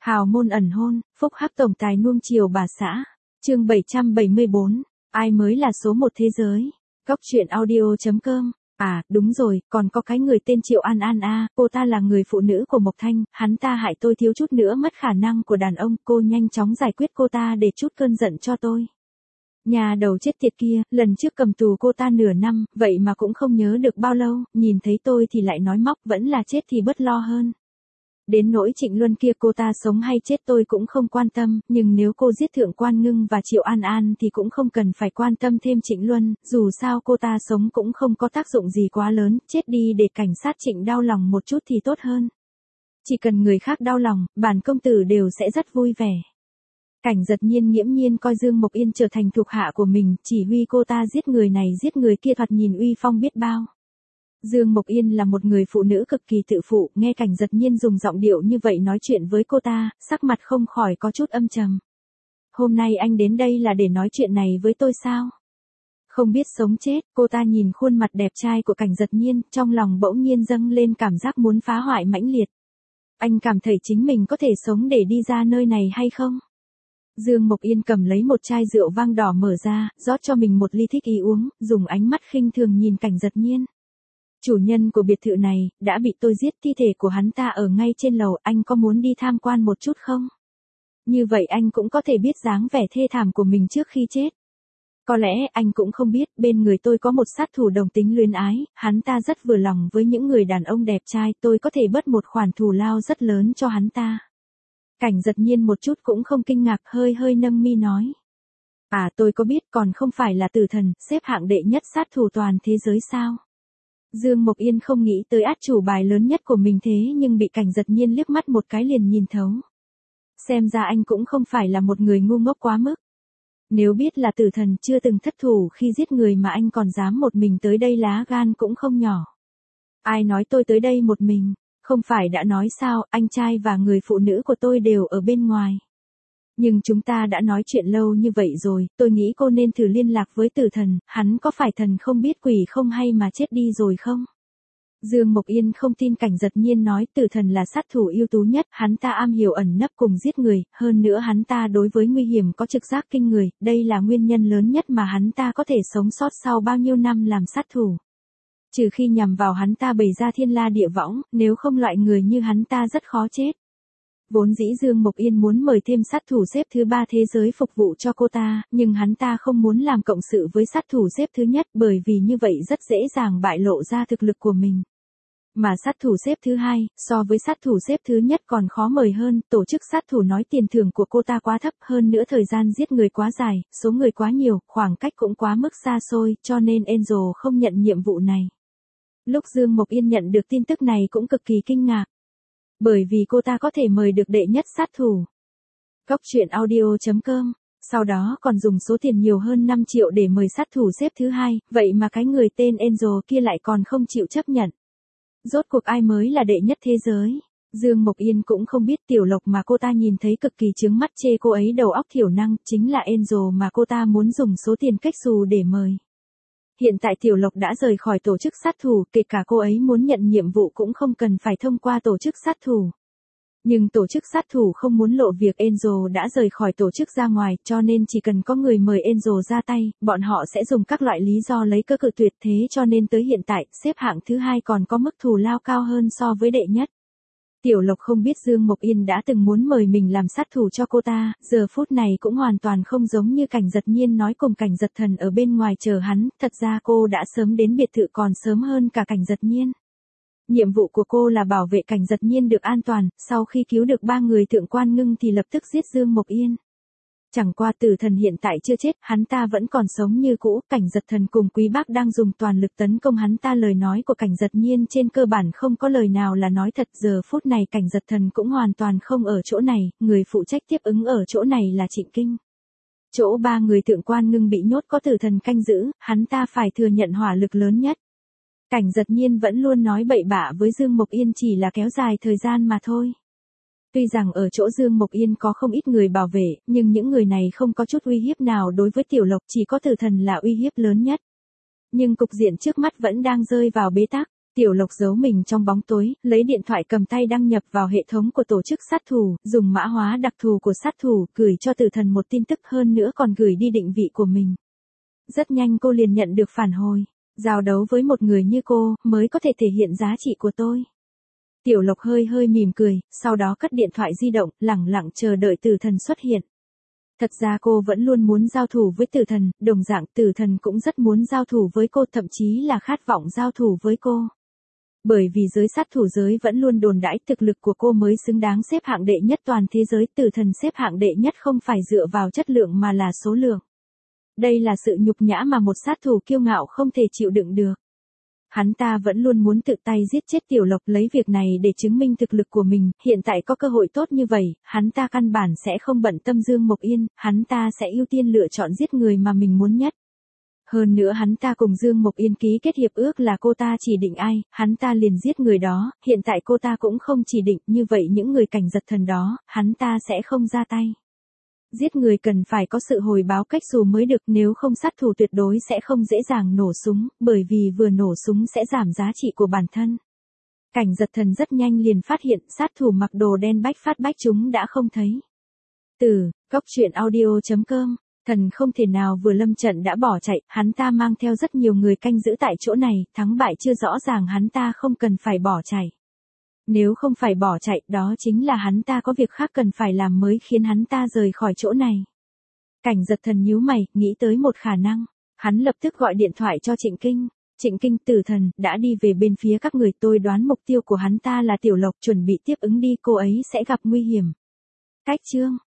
Hào môn ẩn hôn, phúc hắc tổng tài nuông chiều bà xã. Chương 774, ai mới là số một thế giới? Góc truyện audio.com. À, đúng rồi, còn có cái người tên Triệu An An a, cô ta là người phụ nữ của Mộc Thanh, hắn ta hại tôi thiếu chút nữa mất khả năng của đàn ông, cô nhanh chóng giải quyết cô ta để chút cơn giận cho tôi. Nhà đầu chết tiệt kia, lần trước cầm tù cô ta nửa năm, vậy mà cũng không nhớ được bao lâu, nhìn thấy tôi thì lại nói móc, vẫn là chết thì bớt lo hơn. Đến nỗi Trịnh Luân kia, cô ta sống hay chết tôi cũng không quan tâm, nhưng nếu cô giết Thượng Quan Ngưng và Triệu An An thì cũng không cần phải quan tâm thêm Trịnh Luân, dù sao cô ta sống cũng không có tác dụng gì quá lớn, chết đi để cảnh sát Trịnh đau lòng một chút thì tốt hơn. Chỉ cần người khác đau lòng, bản công tử đều sẽ rất vui vẻ. Cảnh Giật Nhiên nghiễm nhiên coi Dương Mộc Yên trở thành thuộc hạ của mình, chỉ huy cô ta giết người này giết người kia, thoạt nhìn uy phong biết bao. Dương Mộc Yên là một người phụ nữ cực kỳ tự phụ, nghe Cảnh Giật Nhiên dùng giọng điệu như vậy nói chuyện với cô ta, sắc mặt không khỏi có chút âm trầm. Hôm nay anh đến đây là để nói chuyện này với tôi sao? Không biết sống chết, cô ta nhìn khuôn mặt đẹp trai của Cảnh Giật Nhiên, trong lòng bỗng nhiên dâng lên cảm giác muốn phá hoại mãnh liệt. Anh cảm thấy chính mình có thể sống để đi ra nơi này hay không? Dương Mộc Yên cầm lấy một chai rượu vang đỏ mở ra, rót cho mình một ly thích ý uống, dùng ánh mắt khinh thường nhìn Cảnh Giật Nhiên. Chủ nhân của biệt thự này, đã bị tôi giết, thi thể của hắn ta ở ngay trên lầu, anh có muốn đi tham quan một chút không? Như vậy anh cũng có thể biết dáng vẻ thê thảm của mình trước khi chết. Có lẽ anh cũng không biết, bên người tôi có một sát thủ đồng tính luyến ái, hắn ta rất vừa lòng với những người đàn ông đẹp trai, tôi có thể bớt một khoản thù lao rất lớn cho hắn ta. Cảnh Giật Nhiên một chút cũng không kinh ngạc, hơi hơi nâng mi nói. À, tôi có biết, còn không phải là tử thần, xếp hạng đệ nhất sát thủ toàn thế giới sao? Dương Mộc Yên không nghĩ tới át chủ bài lớn nhất của mình thế nhưng bị Cảnh Giật Nhiên liếc mắt một cái liền nhìn thấu. Xem ra anh cũng không phải là một người ngu ngốc quá mức. Nếu biết là tử thần chưa từng thất thủ khi giết người mà anh còn dám một mình tới đây, lá gan cũng không nhỏ. Ai nói tôi tới đây một mình? Không phải đã nói sao, anh trai và người phụ nữ của tôi đều ở bên ngoài. Nhưng chúng ta đã nói chuyện lâu như vậy rồi, tôi nghĩ cô nên thử liên lạc với tử thần, hắn có phải thần không biết quỷ không hay mà chết đi rồi không? Dương Mộc Yên không tin Cảnh Giật Nhiên nói tử thần là sát thủ ưu tú nhất, hắn ta am hiểu ẩn nấp cùng giết người, hơn nữa hắn ta đối với nguy hiểm có trực giác kinh người, đây là nguyên nhân lớn nhất mà hắn ta có thể sống sót sau bao nhiêu năm làm sát thủ. Trừ khi nhằm vào hắn ta bày ra thiên la địa võng, nếu không loại người như hắn ta rất khó chết. Vốn dĩ Dương Mộc Yên muốn mời thêm sát thủ xếp thứ 3 thế giới phục vụ cho cô ta, nhưng hắn ta không muốn làm cộng sự với sát thủ xếp thứ nhất bởi vì như vậy rất dễ dàng bại lộ ra thực lực của mình. Mà sát thủ xếp thứ 2, so với sát thủ xếp thứ nhất còn khó mời hơn, tổ chức sát thủ nói tiền thưởng của cô ta quá thấp, hơn nữa thời gian giết người quá dài, số người quá nhiều, khoảng cách cũng quá mức xa xôi, cho nên Angel không nhận nhiệm vụ này. Lúc Dương Mộc Yên nhận được tin tức này cũng cực kỳ kinh ngạc. Bởi vì cô ta có thể mời được đệ nhất sát thủ. Góc truyện audio.com. Sau đó còn dùng số tiền nhiều hơn 5 triệu để mời sát thủ xếp thứ 2, vậy mà cái người tên Angel kia lại còn không chịu chấp nhận. Rốt cuộc ai mới là đệ nhất thế giới? Dương Mộc Yên cũng không biết. Tiểu Lộc mà cô ta nhìn thấy cực kỳ chướng mắt, chê cô ấy đầu óc thiểu năng, chính là Angel mà cô ta muốn dùng số tiền cách xù để mời. Hiện tại Tiểu Lộc đã rời khỏi tổ chức sát thủ, kể cả cô ấy muốn nhận nhiệm vụ cũng không cần phải thông qua tổ chức sát thủ. Nhưng tổ chức sát thủ không muốn lộ việc Angel đã rời khỏi tổ chức ra ngoài, cho nên chỉ cần có người mời Angel ra tay, bọn họ sẽ dùng các loại lý do lấy cớ cự tuyệt, thế cho nên tới hiện tại, xếp hạng thứ 2 còn có mức thù lao cao hơn so với đệ nhất. Tiểu Lộc không biết Dương Mộc Yên đã từng muốn mời mình làm sát thủ cho cô ta, giờ phút này cũng hoàn toàn không giống như Cảnh Giật Nhiên nói cùng Cảnh Giật Thần ở bên ngoài chờ hắn, thật ra cô đã sớm đến biệt thự còn sớm hơn cả Cảnh Giật Nhiên. Nhiệm vụ của cô là bảo vệ Cảnh Giật Nhiên được an toàn, sau khi cứu được 3 người Thượng Quan Ngưng thì lập tức giết Dương Mộc Yên. Chẳng qua tử thần hiện tại chưa chết, hắn ta vẫn còn sống như cũ, Cảnh Giật Thần cùng Quý Bác đang dùng toàn lực tấn công hắn ta, lời nói của Cảnh Giật Nhiên trên cơ bản không có lời nào là nói thật, giờ phút này Cảnh Giật Thần cũng hoàn toàn không ở chỗ này, người phụ trách tiếp ứng ở chỗ này là Trịnh Kinh. Chỗ 3 người Thượng Quan Ngưng bị nhốt có tử thần canh giữ, hắn ta phải thừa nhận hỏa lực lớn nhất. Cảnh Giật Nhiên vẫn luôn nói bậy bạ với Dương Mộc Yên chỉ là kéo dài thời gian mà thôi. Tuy rằng ở chỗ Dương Mộc Yên có không ít người bảo vệ, nhưng những người này không có chút uy hiếp nào đối với Tiểu Lộc, chỉ có tử thần là uy hiếp lớn nhất. Nhưng cục diện trước mắt vẫn đang rơi vào bế tắc. Tiểu Lộc giấu mình trong bóng tối, lấy điện thoại cầm tay đăng nhập vào hệ thống của tổ chức sát thủ, dùng mã hóa đặc thù của sát thủ, gửi cho Tử Thần một tin tức, hơn nữa còn gửi đi định vị của mình. Rất nhanh cô liền nhận được phản hồi. Giao đấu với một người như cô, mới có thể thể hiện giá trị của tôi. Tiểu Lộc hơi hơi mỉm cười, sau đó cất điện thoại di động, lẳng lặng chờ đợi Tử Thần xuất hiện. Thật ra cô vẫn luôn muốn giao thủ với Tử Thần, đồng dạng Tử Thần cũng rất muốn giao thủ với cô, thậm chí là khát vọng giao thủ với cô. Bởi vì giới sát thủ giới vẫn luôn đồn đãi thực lực của cô mới xứng đáng xếp hạng đệ nhất toàn thế giới, Tử Thần xếp hạng đệ nhất không phải dựa vào chất lượng mà là số lượng. Đây là sự nhục nhã mà một sát thủ kiêu ngạo không thể chịu đựng được. Hắn ta vẫn luôn muốn tự tay giết chết Tiểu Lộc, lấy việc này để chứng minh thực lực của mình, hiện tại có cơ hội tốt như vậy, hắn ta căn bản sẽ không bận tâm Dương Mộc Yên, hắn ta sẽ ưu tiên lựa chọn giết người mà mình muốn nhất. Hơn nữa hắn ta cùng Dương Mộc Yên ký kết hiệp ước là cô ta chỉ định ai, hắn ta liền giết người đó, hiện tại cô ta cũng không chỉ định, như vậy những người cảnh giật thần đó, hắn ta sẽ không ra tay. Giết người cần phải có sự hồi báo cách dù mới được, nếu không sát thủ tuyệt đối sẽ không dễ dàng nổ súng, bởi vì vừa nổ súng sẽ giảm giá trị của bản thân. Cảnh giật thần rất nhanh liền phát hiện sát thủ mặc đồ đen bách phát bách chúng đã không thấy. Từ góc truyện audio.com, thần không thể nào vừa lâm trận đã bỏ chạy, hắn ta mang theo rất nhiều người canh giữ tại chỗ này, thắng bại chưa rõ ràng, hắn ta không cần phải bỏ chạy. Nếu không phải bỏ chạy, đó chính là hắn ta có việc khác cần phải làm mới khiến hắn ta rời khỏi chỗ này. Cảnh giật thần nhíu mày, nghĩ tới một khả năng. Hắn lập tức gọi điện thoại cho Trịnh Kinh. Trịnh Kinh, Tử Thần đã đi về bên phía các người, tôi đoán mục tiêu của hắn ta là Tiểu Lộc, chuẩn bị tiếp ứng đi, cô ấy sẽ gặp nguy hiểm. Cách chương